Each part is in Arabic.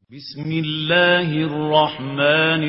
بسم الله الرحمن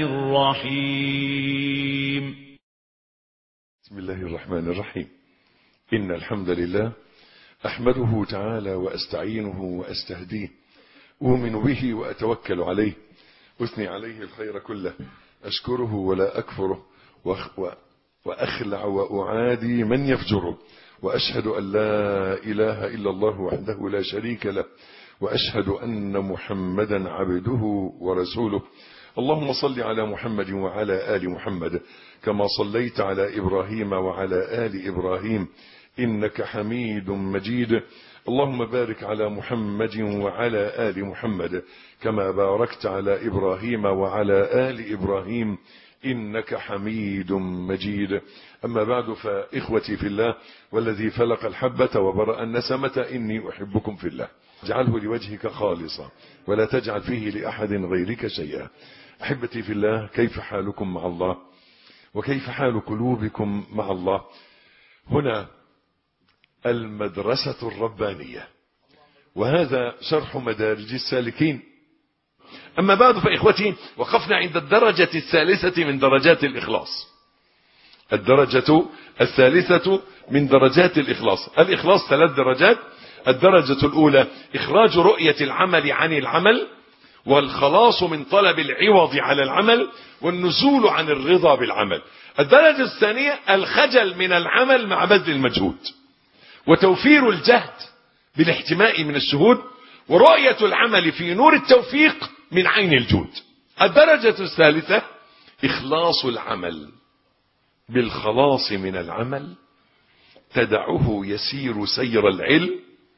الرحيم. بسم الله الرحمن الرحيم. إن الحمد لله أحمده تعالى وأستعينه وأستهديه، أؤمن به وأتوكل عليه، أثني عليه الخير كله، أشكره ولا أكفره، وأخلع وأعادي من يفجره، وأشهد أن لا إله إلا الله وحده لا شريك له، وأشهد أن محمدا عبده ورسوله. اللهم صل على محمد وعلى آل محمد كما صليت على إبراهيم وعلى آل إبراهيم إنك حميد مجيد. اللهم بارك على محمد وعلى آل محمد كما باركت على إبراهيم وعلى آل إبراهيم إنك حميد مجيد. أما بعد، فإخوتي في الله والذي فلق الحبة وبرأ النسمة إني أحبكم في الله، اجعله لوجهك خالصا ولا تجعل فيه لأحد غيرك شيئا. أحبتي في الله، كيف حالكم مع الله وكيف حال قلوبكم مع الله؟ هنا المدرسة الربانية، وهذا شرح مدارج السالكين. أما بعد فإخوتي، وقفنا عند الدرجة الثالثة من درجات الإخلاص. الدرجة الثالثة من درجات الإخلاص. الإخلاص 3 درجات. الدرجة الأولى إخراج رؤية العمل عن العمل، والخلاص من طلب العوض على العمل، والنزول عن الرضا بالعمل. الدرجة الثانية الخجل من العمل مع بذل المجهود، وتوفير الجهد بالاحتماء من الشهود، ورؤية العمل في نور التوفيق من عين الجود. الدرجة الثالثة إخلاص العمل بالخلاص من العمل، تدعه يسير سير العلم،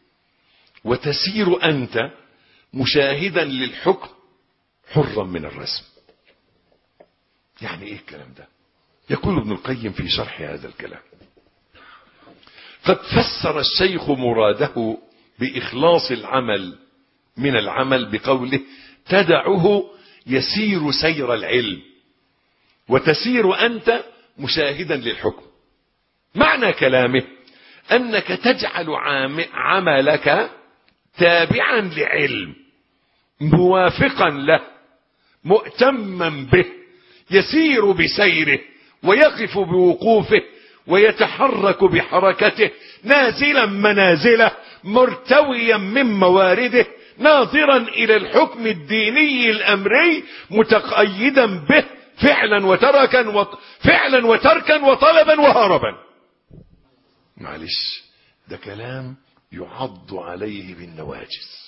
وتسير أنت مشاهدا للحكم حرا من الرسم. يعني ايه الكلام ده؟ يقول ابن القيم في شرح هذا الكلام: قد فسر الشيخ مراده بإخلاص العمل من العمل بقوله: تدعه يسير سير العلم، وتسير أنت مشاهدا للحكم. معنى كلامه أنك تجعل عملك تابعا لعلم، موافقا له، مؤتما به، يسير بسيره، ويقف بوقوفه، ويتحرك بحركته، نازلا منازله، مرتويا من موارده، ناظرا إلى الحكم الديني الأمري، متقيدا به فعلا وتركا وطلبا وهربا. معلش، ده كلام يعض عليه بالنواجذ.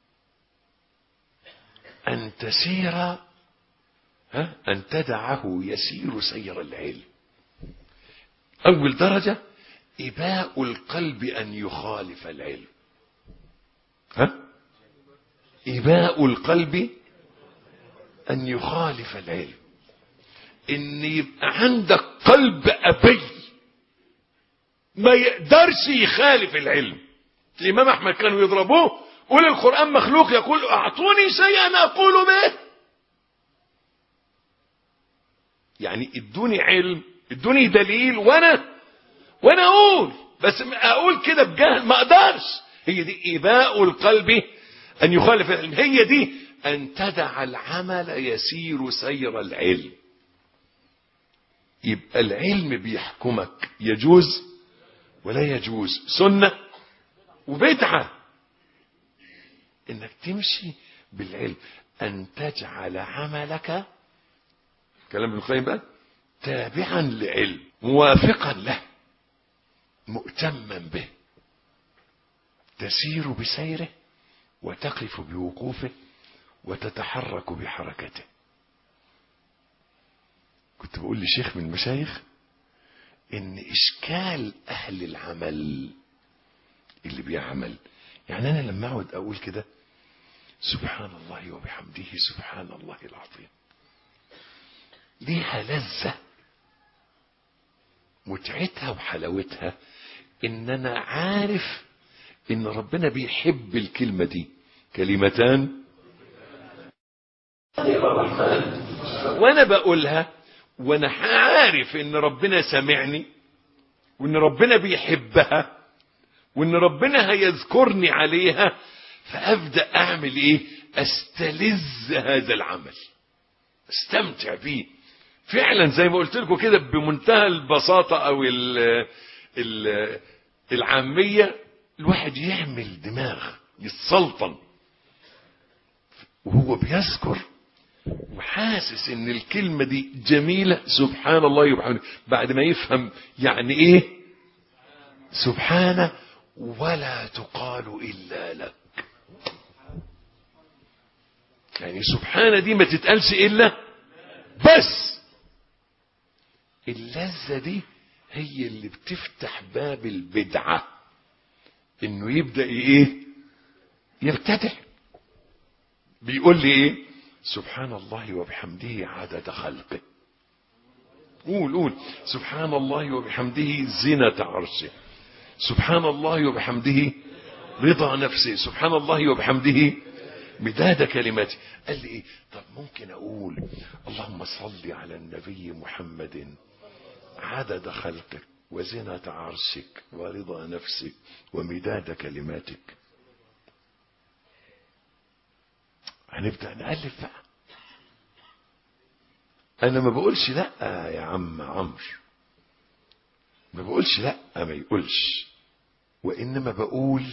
أن تسير، أن تدعه يسير سير العلم. أول درجة إباء القلب أن يخالف العلم. إباء القلب أن يخالف العلم. إن يبقى عندك قلب أبي ما يقدرش يخالف العلم. الإمام أحمد كانوا يضربوه: قول القرآن مخلوق، يقول: أعطوني شيئا أقول به. يعني ادوني علم، ادوني دليل، وانا اقول، بس اقول كده بجهل ما اقدرش. هي دي إباء القلب أن يخالف العلم. هي دي أن تدع العمل يسير سير العلم. يبقى العلم بيحكمك، يجوز ولا يجوز، سنة وبدعة، انك تمشي بالعلم. ان تجعل عملك، كلام ابن القيم بقى، تابعا لعلم، موافقا له، مؤتما به، تسير بسيره، وتقف بوقوفه، وتتحرك بحركته. كنت بقول لشيخ من المشايخ ان اشكال اهل العمل اللي بيعمل، يعني انا لما اقعد اقول كده سبحان الله وبحمده سبحان الله العظيم، ليها لذة، متعتها وحلاوتها ان انا عارف ان ربنا بيحب الكلمة دي. كلمتان وانا بقولها وانا عارف ان ربنا سمعني، وان ربنا بيحبها، وان ربنا هيذكرني عليها، فابدأ اعمل ايه؟ استلذ هذا العمل، استمتع بيه فعلا زي ما قلت لكم كده بمنتهى البساطة او العامية. الواحد يعمل دماغ يتسلطن وهو بيذكر وحاسس ان الكلمة دي جميلة، سبحان الله وبحمده، بعد ما يفهم يعني ايه سبحانه ولا تقال الا لك. يعني سبحانه دي ما تتقالش الا بس. اللذة دي هي اللي بتفتح باب البدعة، انه يبدأ ايه يبتدع. بيقول لي ايه سبحان الله وبحمده عدد خلقه. قول سبحان الله وبحمده زنة عرشه، سبحان الله وبحمده رضا نفسه، سبحان الله وبحمده مداد كلماتي. قال لي ايه طب ممكن اقول اللهم صل على النبي محمد عدد خلقك وزنة عرشك ورضا نفسك ومداد كلماتك. هنبدأ نألف بقى. انا ما بقولش لا يا عم عمرو، ما بقولش لا ما يقولش، وانما بقول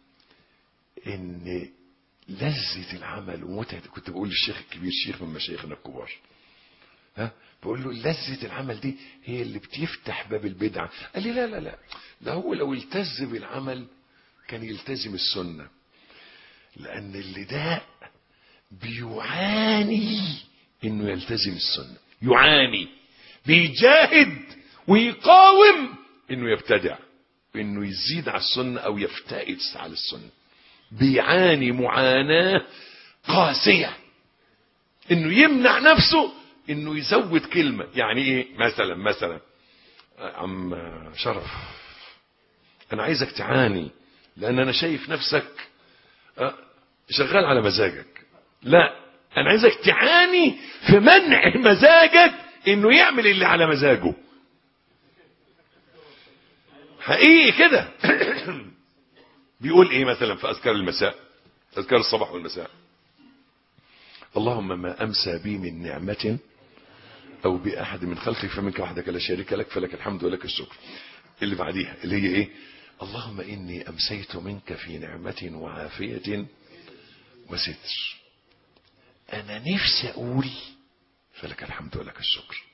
ان لذة العمل ومتعة. كنت بقول للشيخ الكبير، شيخ من مشايخنا الكبار، بقول له لذة العمل دي هي اللي بتفتح باب البدعة. قال لي لا ده هو لو التز بالعمل كان يلتزم السنة، لأن اللي ده بيعاني إنه يلتزم السنة، يعاني بيجاهد ويقاوم إنه يبتدع، إنه يزيد على السنة أو يفتئس على السنة. بيعاني معاناة قاسية إنه يمنع نفسه إنه يزود كلمة. يعني إيه مثلا عم شرف أنا عايزك تعاني لأن أنا شايف نفسك شغال على مزاجك. لا، أنا عايزك تعاني في منع مزاجك إنه يعمل اللي على مزاجه. حقيقي كده. بيقول إيه مثلا في أذكار المساء، أذكار الصباح والمساء؟ اللهم ما أمسى بي من نعمة أو بأحد من خلقك فمنك وحدك لا شريك لك فلك الحمد ولك الشكر. اللي بعديها اللي هي إيه؟ اللهم إني أمسيت منك في نعمة وعافية وستر. أنا نفسي أقول فلك الحمد ولك الشكر.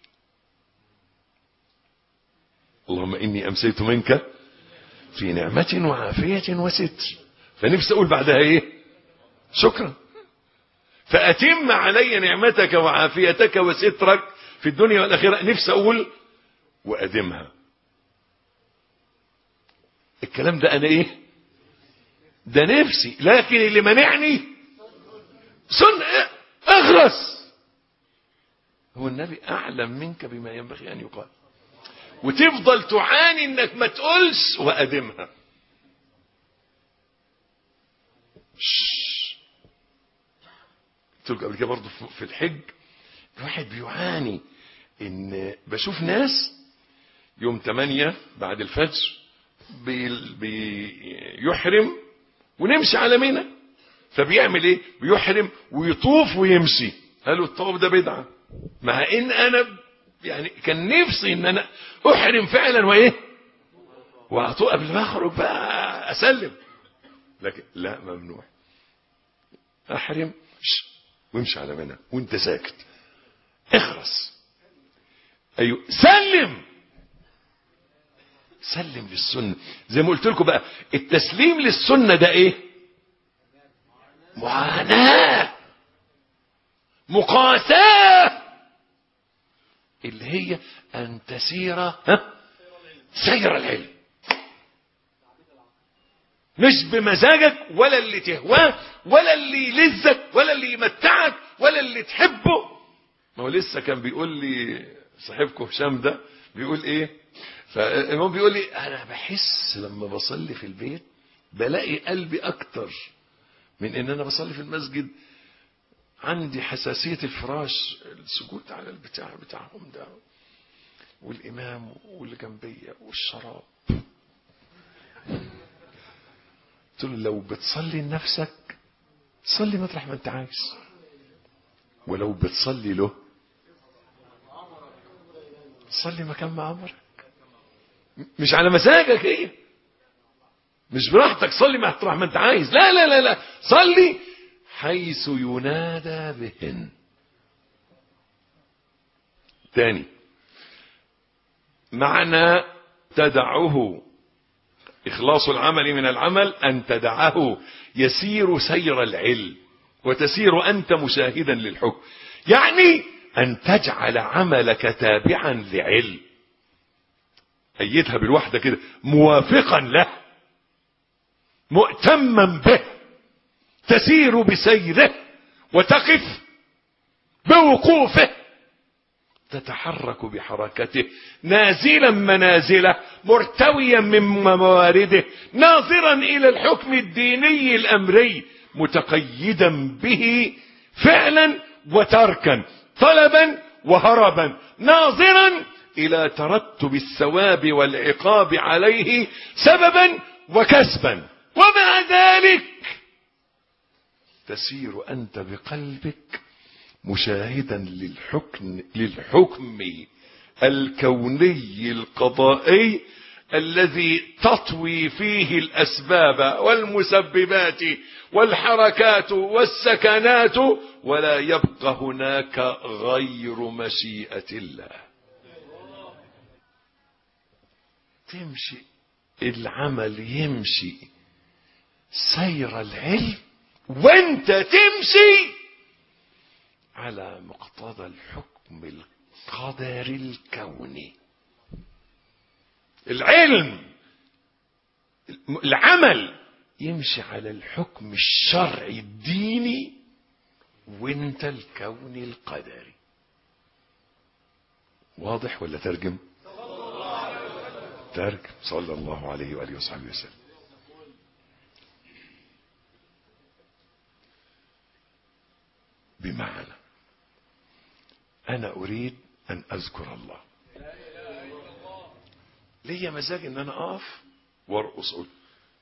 اللهم إني أمسيت منك في نعمة وعافية وستر، فنفسي أقول بعدها إيه؟ شكرا. فأتم علي نعمتك وعافيتك وسترك في الدنيا والآخرة. نفسي أقول وأدمها. الكلام ده أنا إيه؟ ده نفسي، لكن اللي منعني اغرس. هو النبي أعلم منك بما ينبغي أن يقال، وتفضل تعاني انك ما تقولش وأدمها. قلت لك قبل كده برضه في الحج الواحد بيعاني ان بشوف ناس يوم 8 بعد الفجر بيحرم ونمشي على منى، فبيعمل ايه؟ بيحرم ويطوف ويمشي. قالوا الطواف ده بدعة، مع ان انا يعني كان نفسي ان انا احرم فعلا وايه واطوف قبل ما اخرج بقى اسلم، لكن لا، ممنوع. احرم وامشي على منى وانت ساكت، اخرس. ايوه، سلم للسنة. زي ما قلت لكم بقى، التسليم للسنة ده ايه؟ معاناة، مقاساة، اللي هي ان تسير سير العلم، مش بمزاجك ولا اللي تهواه ولا اللي يلذك ولا اللي يمتعك ولا اللي تحبه. ما هو لسه كان بيقول لي صاحبكم هشام ده، بيقول ايه؟ فالمهم بيقول لي انا بحس لما بصلي في البيت بلاقي قلبي اكتر من ان انا بصلي في المسجد. عندي حساسية الفراش، السجود على البتاع بتاعهم ده والامام واللي جنبيه والشراب. قلت له لو بتصلي لنفسك صلي مطرح ما انت عايز، ولو بتصلي له صلي مكان ما امرك، مش على مزاجك ايه، مش براحتك صلي مطرح ما انت عايز، لا لا لا لا، صلي حيث ينادى بهن. تاني معنى تدعه إخلاص العمل من العمل أن تدعه يسير سير العلم وتسير أنت مشاهدا للحكم، يعني أن تجعل عملك تابعا لعلم، أيدها بالوحدة كده، موافقا له مؤتما به، تسير بسيره وتقف بوقوفه، تتحرك بحركته، نازلا منازله، مرتويا من موارده، ناظرا إلى الحكم الديني الأمري، متقيدا به فعلا وتركا، طلبا وهربا، ناظرا إلى ترتب الثواب والعقاب عليه سببا وكسبا، ومع ذلك تسير أنت بقلبك مشاهدا للحكم الكوني القضائي الذي تطوي فيه الأسباب والمسببات والحركات والسكنات، ولا يبقى هناك غير مشيئة الله. تمشي العمل يمشي سير العلم، وانت تمشي على مقتضى الحكم القدري الكوني. العمل يمشي على الحكم الشرعي الديني، وانت الكوني القدري. واضح ولا ترجم؟ ترجم. صلى الله عليه وآله وصحبه وسلم. بمعنى أنا أريد أن أذكر الله، ليا مزاج إن أنا أقف وارقص، أقول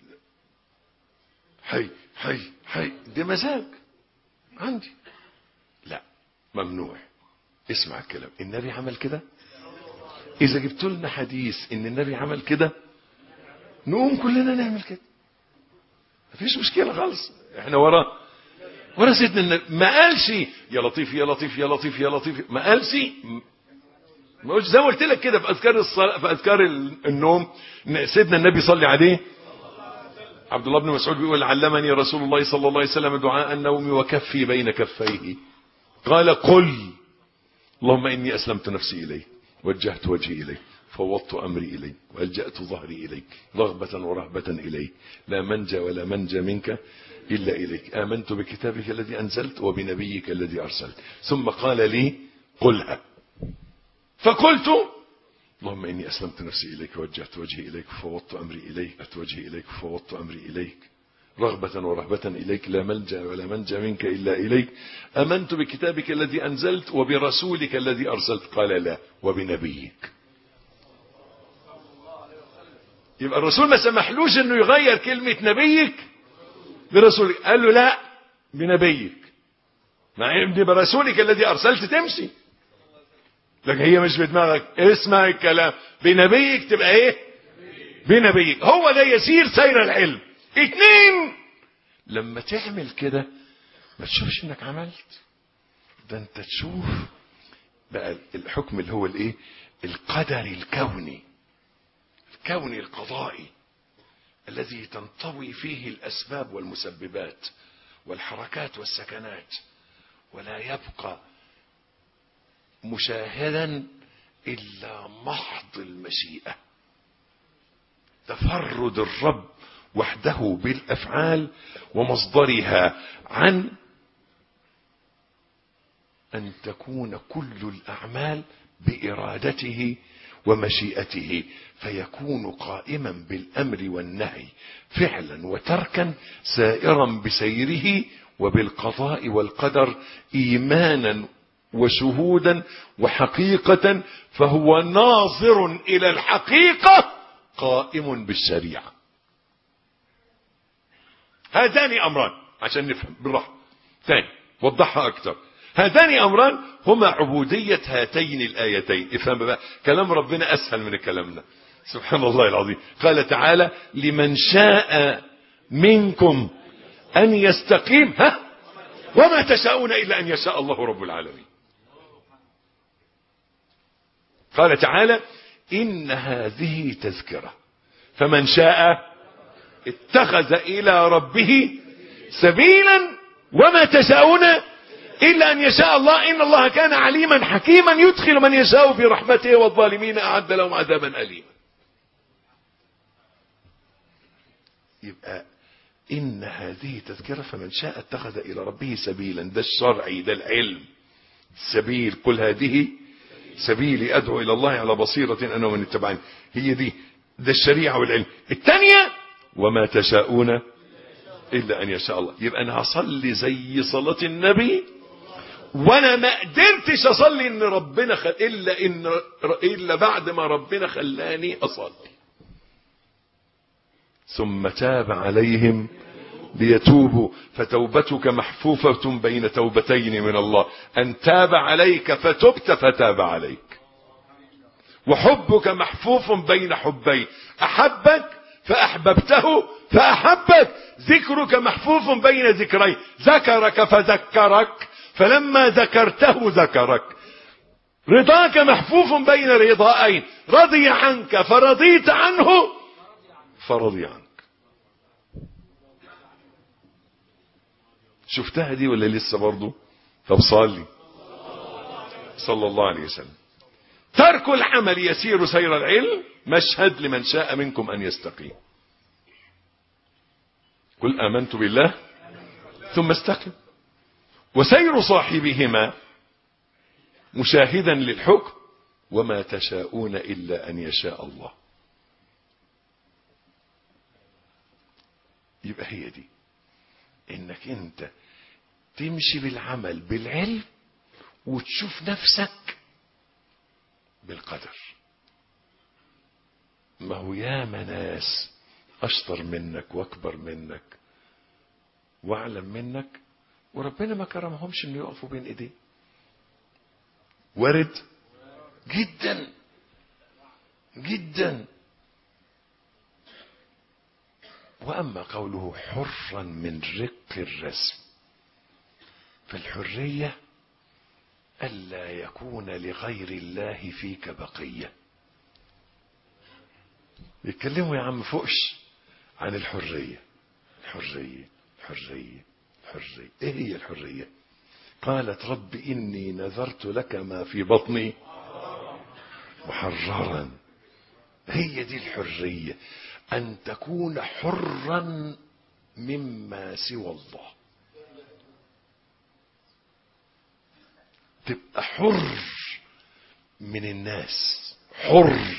حي حي حي، ده مزاج عندي. لا، ممنوع. اسمع الكلام، النبي عمل كده. إذا جبت لنا حديث إن النبي عمل كده نقوم كلنا نعمل كده، مفيش مشكلة خالص، احنا وراه سيدنا النبي. ما قالش يا لطيف يا لطيف يا لطيف يا لطيف، ما قالش، ما قلتش زي ما قلت لك كده في اذكار الصلاه، في اذكار النوم، سيدنا النبي صلي عليه. عبد الله بن مسعود بيقول علمني رسول الله صلى الله عليه وسلم دعاء النوم وكفي بين كفيه، قال قل اللهم اني اسلمت نفسي اليك، وجهت وجهي اليك، فوضت امري اليك، والجأت ظهري اليك، رغبة ورهبة اليك، لا منجى ولا منجى منك إلا إليك، آمنت بكتابك الذي أنزلت وبنبيك الذي أرسلت. ثم قال لي قلها، فقلت اللهم إني أسلمت نفسي إليك، وجهت وجهي إليك، فوضت أمري إليك، أت وجهي إليك، فوضت أمري إليك، رغبة ورهبة إليك، لا ملجأ ولا منجى منك إلا إليك، آمنت بكتابك الذي أنزلت وبرسولك الذي أرسلت. قال لا، وبنبيك. يبقى الرسول ما سمحلوش إنه يغير كلمة نبيك برسولك، قال له لا، بنبيك، مع ان برسولك الذي ارسلت تمشي، لكن هي مش بدماغك. اسمع الكلام، بنبيك تبقى ايه؟ بنبيك. هو ده يسير سير العلم. 2، لما تعمل كده ما تشوفش انك عملت، ده انت تشوف بقى الحكم اللي هو الايه؟ القدري الكوني، الكوني القضائي، الذي تنطوي فيه الأسباب والمسببات والحركات والسكنات، ولا يبقى مشاهدا إلا محض المشيئة، تفرد الرب وحده بالأفعال ومصدرها، عن أن تكون كل الأعمال بإرادته ومشيئته، فيكون قائما بالأمر والنهي فعلا وتركا، سائرا بسيره وبالقضاء والقدر إيمانا وشهودا وحقيقة، فهو ناظر إلى الحقيقة قائم بالشريعة. هذان أمران، عشان نفهم بالراحة. تاني وضحها اكتر. هذان امران هما عبودية هاتين الايتين. افهم بقى كلام ربنا اسهل من كلامنا سبحان الله العظيم. قال تعالى لمن شاء منكم ان يستقيم وما تشاءون الا ان يشاء الله رب العالمين. قال تعالى ان هذه تذكرة فمن شاء اتخذ الى ربه سبيلا وما تشاءون إلا أن يشاء الله إن الله كان عليما حكيما يدخل من يشاء في رحمته والظالمين أعد لهم عذابا أليما. يبقى إن هذه تذكرة فمن شاء اتخذ إلى ربه سبيلا. ده الشرعي، ده العلم. سبيل قل هذه سبيلي أدعو إلى الله على بصيرة أنا ومن اتبعني. هي دي، ده الشريعة والعلم. الثانية وما تشاءون إلا أن يشاء الله. يبقى أنا هصلي زي صلاة النبي وانا ما قدرتش اصلي ان ربنا الا بعد ما ربنا خلاني اصلي. ثم تاب عليهم ليتوبوا فتوبتك محفوفة بين توبتين من الله ان تاب عليك فتبت فتاب عليك. وحبك محفوف بين حبين احبك فاحببته فاحبك. ذكرك محفوف بين ذكرين ذكرك فذكرك فلما ذكرته ذكرك. رضاك محفوف بين رضائين رضي عنك فرضيت عنه فرضي عنك. شفتها دي ولا لسه برضو؟ طب صلي صلى الله عليه وسلم. ترك العمل يسير سير العلم مشهد لمن شاء منكم أن يستقيم. قل آمنت بالله ثم استقم. وسير صاحبهما مشاهدا للحكم وما تشاءون إلا أن يشاء الله. يبقى هي دي انك انت تمشي بالعمل بالعلم وتشوف نفسك بالقدر. ما هو ياما ناس اشطر منك واكبر منك واعلم منك وربنا ما كرمهمش انه يقفوا بين ايديه. وارد جدا جدا. واما قوله حرا من رق الرسم فالحرية الا يكون لغير الله فيك بقية. يتكلموا يا عم فوقش عن الحرية. الحرية الحرية الحرية ايه هي الحرية؟ قالت رب اني نذرت لك ما في بطني محررا. هي دي الحرية، ان تكون حرا مما سوى الله. تبقى حر من الناس، حر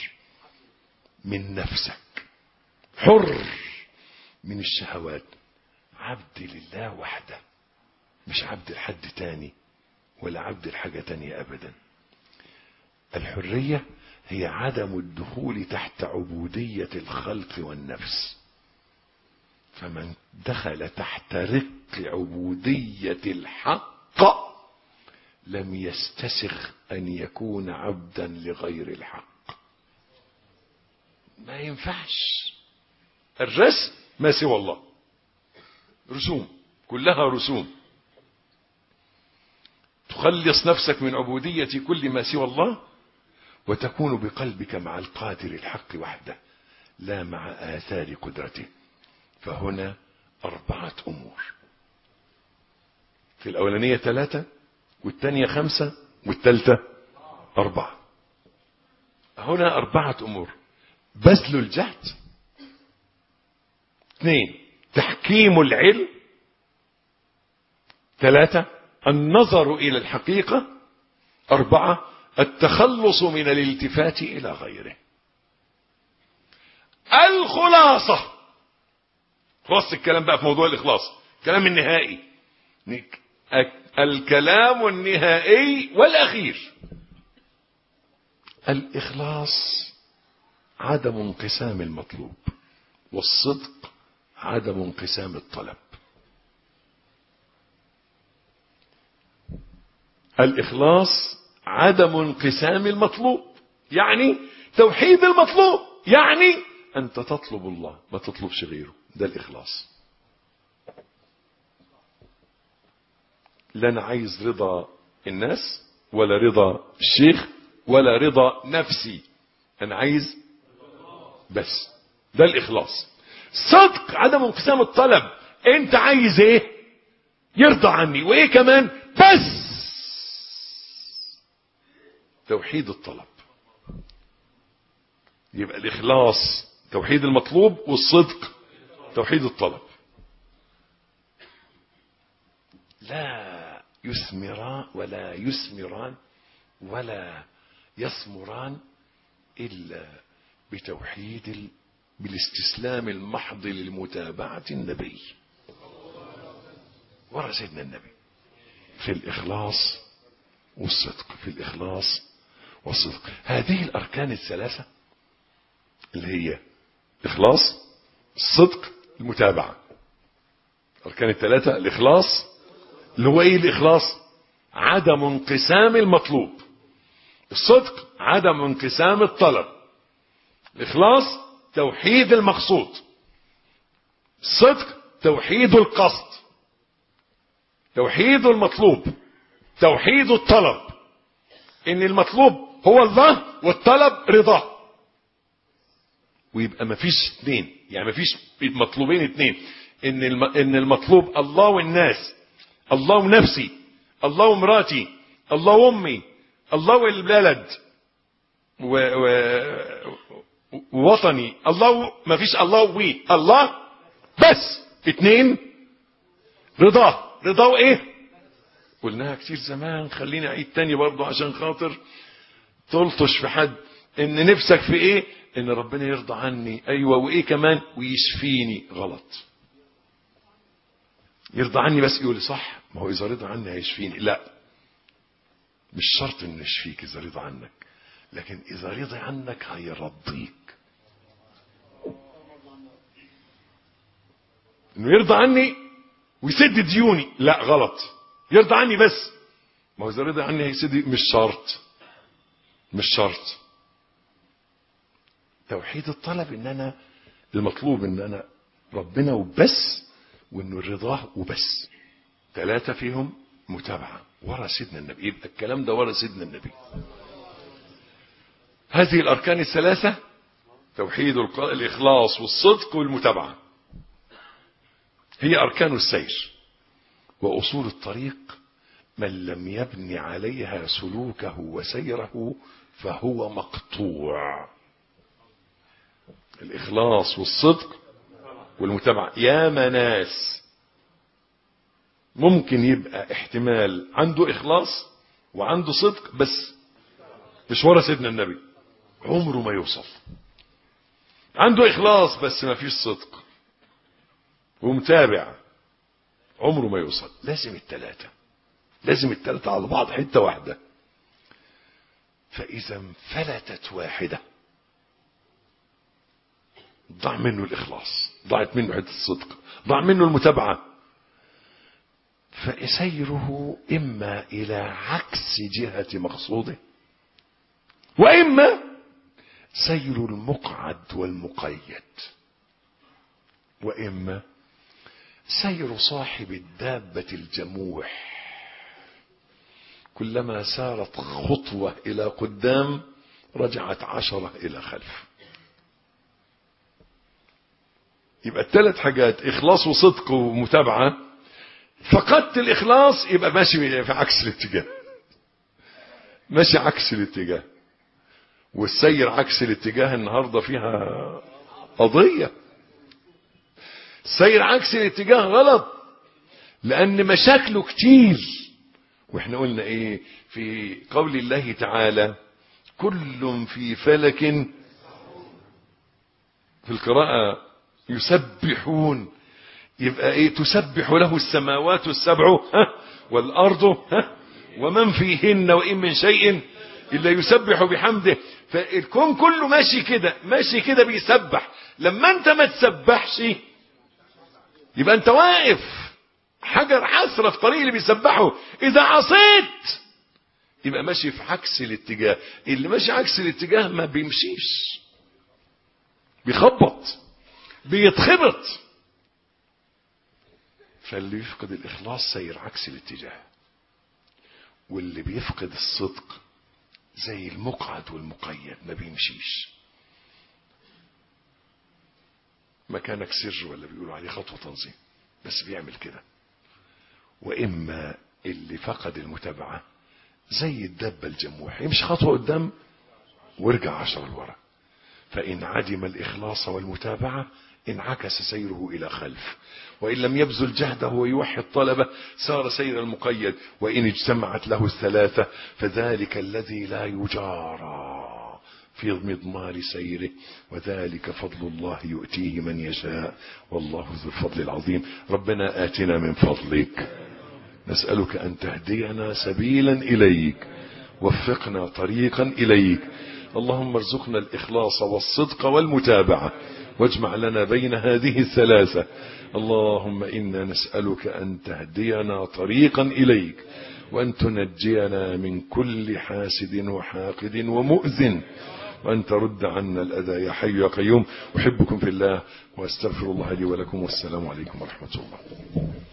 من نفسك، حر من الشهوات، عبد لله وحده، مش عبد لحد تاني ولا عبد لحاجة تانية ابدا. الحرية هي عدم الدخول تحت عبودية الخلق والنفس. فمن دخل تحت رق عبودية الحق لم يستسغ أن يكون عبدا لغير الحق. ما ينفعش. الرسم ما سوى الله، رسوم، كلها رسوم. تخلص نفسك من عبودية كل ما سوى الله وتكون بقلبك مع القادر الحق وحده لا مع آثار قدرته. فهنا 4 أمور. في الأولانية 3 والثانية 5 والثالثة 4. هنا 4 أمور: بذل الجهد، 2 تحكيم العلم، 3 النظر إلى الحقيقة، 4 التخلص من الالتفات إلى غيره. الخلاصة، خلاص الكلام بقى في موضوع الإخلاص، الكلام النهائي، الكلام النهائي والأخير. الإخلاص عدم انقسام المطلوب، والصدق عدم انقسام الطلب. الإخلاص عدم انقسام المطلوب، يعني توحيد المطلوب، يعني أنت تطلب الله ما تطلبش غيره. ده الإخلاص. لا أنا عايز رضا الناس ولا رضا الشيخ ولا رضا نفسي، أنا عايز بس. ده الإخلاص. صدق عدم انقسام الطلب، أنت عايز إيه؟ يرضى عني، وإيه كمان؟ بس. توحيد الطلب. يبقى الإخلاص توحيد المطلوب، والصدق توحيد الطلب. لا يثمران ولا يثمران إلا بتوحيد بالاستسلام المحض للمتابعة النبي ورا سيدنا النبي في الإخلاص والصدق. في الإخلاص والصدق. هذه الأركان الثلاثة اللي هي إخلاص، الصدق، المتابعة. أركان الثلاثة. الإخلاص اللي هو إيه؟ الإخلاص عدم انقسام المطلوب. الصدق عدم انقسام الطلب. الإخلاص توحيد المقصود. الصدق توحيد القصد. توحيد المطلوب، توحيد الطلب، ان المطلوب هو الله والطلب رضاه. ويبقى مفيش اثنين، يعني مفيش مطلوبين اثنين، ان المطلوب الله والناس، الله ونفسي، الله ومراتي، الله وامي، الله والبلد ووطني، الله. مفيش الله وي، الله بس. اثنين رضاه. رضاه ايه؟ قلناها كتير زمان، خليني اعيد تاني برضو عشان خاطر تلطش في حد. ان نفسك في ايه؟ ان ربنا يرضى عني. ايوه، وايه كمان؟ ويشفيني. غلط. يرضى عني بس يقول لي صح، ما هو اذا رضى عني هيشفيني. لا، مش شرط انه يشفيك اذا رضى عنك، لكن اذا رضى عنك هيرضيك. انه يرضى عني ويسد ديوني، لا غلط. يرضى عني بس، ما هو اذا رضى عني هيسد. مش شرط، مش شرط. توحيد الطلب ان انا المطلوب ان انا ربنا وبس، وانه رضاه وبس. ثلاثة فيهم متابعة ورا سيدنا النبي. يبقى الكلام ده ورا سيدنا النبي. هذه الاركان الثلاثة، توحيد الاخلاص والصدق والمتابعة، هي اركان السير واصول الطريق. من لم يبني عليها سلوكه وسيره فهو مقطوع. الإخلاص والصدق والمتابعة. يا مناس ممكن يبقى احتمال عنده إخلاص وعنده صدق بس مش ورا سيدنا النبي، عمره ما يوصل. عنده إخلاص بس ما فيش صدق ومتابع، عمره ما يوصل. لازم الثلاثة، لازم الثلاثة على بعض حتة واحدة. فإذا انفلتت واحدة ضاع منه الإخلاص، ضاعت منه حتة الصدق، ضاع منه المتابعة، فسيره إما إلى عكس جهة مقصوده، وإما سير المقعد والمقيد، وإما سير صاحب الدابة الجموح، كلما سارت خطوة إلى قدام رجعت 10 إلى خلف. يبقى الثلاث حاجات، إخلاص وصدق ومتابعة. فقدت الإخلاص يبقى ماشي في عكس الاتجاه، ماشي عكس الاتجاه. والسير عكس الاتجاه النهاردة فيها قضية. السير عكس الاتجاه غلط، لأن مشاكله كتير. واحنا قلنا ايه في قول الله تعالى كل في فلك، في القراءة يسبحون. يبقى ايه؟ تسبح له السماوات السبع والارض ومن فيهن وان من شيء الا يسبح بحمده. فالكون كله ماشي كده، ماشي كده بيسبح. لما انت ما تسبحش يبقى انت واقف حجر حسرة في طريق اللي بيسبحه. اذا عصيت يبقى ماشي في عكس الاتجاه. اللي ماشي عكس الاتجاه ما بيمشيش، بيخبط، بيتخبط. فاللي يفقد الإخلاص سير عكس الاتجاه، واللي بيفقد الصدق زي المقعد والمقيد ما بيمشيش. مكانك سر ولا بيقولوا عليه خطوة تنظيم، بس بيعمل كده. وإما اللي فقد المتابعة زي الدبة الجموح، يمشي خطوة قدام وارجع 10 لورا. فإن عدم الإخلاص والمتابعة انعكس سيره إلى خلف، وإن لم يبذل جهده ويوحد طلبه سار سير المقيد. وإن اجتمعت له الثلاثة فذلك الذي لا يجارى في مضمار سيره، وذلك فضل الله يؤتيه من يشاء، والله ذو الفضل العظيم. ربنا آتنا من فضلك، نسألك أن تهدينا سبيلا إليك، وفقنا طريقا إليك. اللهم ارزقنا الإخلاص والصدق والمتابعة، واجمع لنا بين هذه الثلاثة. اللهم إنا نسألك أن تهدينا طريقا إليك، وأن تنجينا من كل حاسد وحاقد ومؤذن، وأن ترد عنا الأذى يا حي يا قيوم. أحبكم في الله، وأستغفر الله لي ولكم، والسلام عليكم ورحمة الله.